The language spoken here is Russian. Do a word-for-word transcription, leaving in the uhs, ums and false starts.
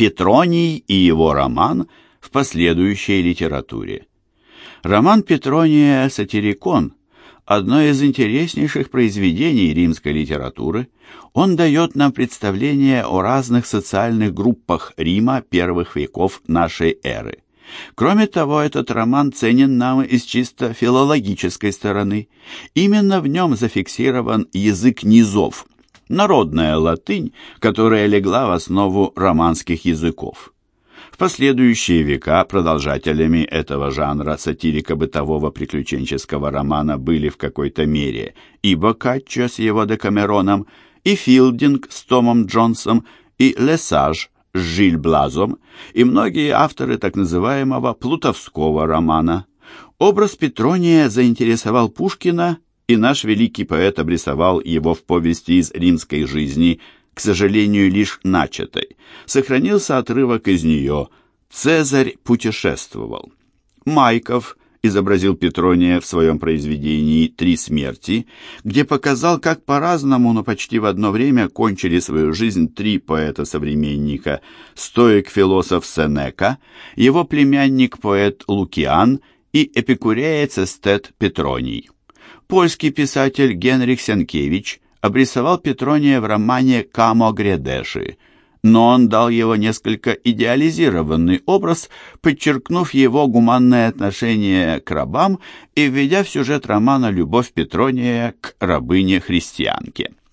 Петроний и его роман в последующей литературе. Роман Петрония «Сатирикон» – одно из интереснейших произведений римской литературы. Он дает нам представление о разных социальных группах Рима первых веков нашей эры. Кроме того, этот роман ценен нам и с чисто филологической стороны. Именно в нем зафиксирован язык низов, народная латынь, которая легла в основу романских языков. В последующие века продолжателями этого жанра сатирико-бытового приключенческого романа были в какой-то мере и Боккаччо с его Декамероном, и Филдинг с Томом Джонсом, и Лесаж с Жиль Блазом, и многие авторы так называемого плутовского романа. Образ Петрония заинтересовал Пушкина, и наш великий поэт обрисовал его в повести из римской жизни, к сожалению, лишь начатой. Сохранился отрывок из нее «Цезарь путешествовал». Майков изобразил Петрония в своем произведении «Три смерти», где показал, как по-разному, но почти в одно время кончили свою жизнь три поэта-современника: стоик-философ Сенека, его племянник-поэт Лукиан и эпикуреец-эстет Петроний. Польский писатель Генрих Сенкевич обрисовал Петрония в романе «Камо Грядеши», но он дал его несколько идеализированный образ, подчеркнув его гуманное отношение к рабам и введя в сюжет романа любовь Петрония к рабыне-христианке.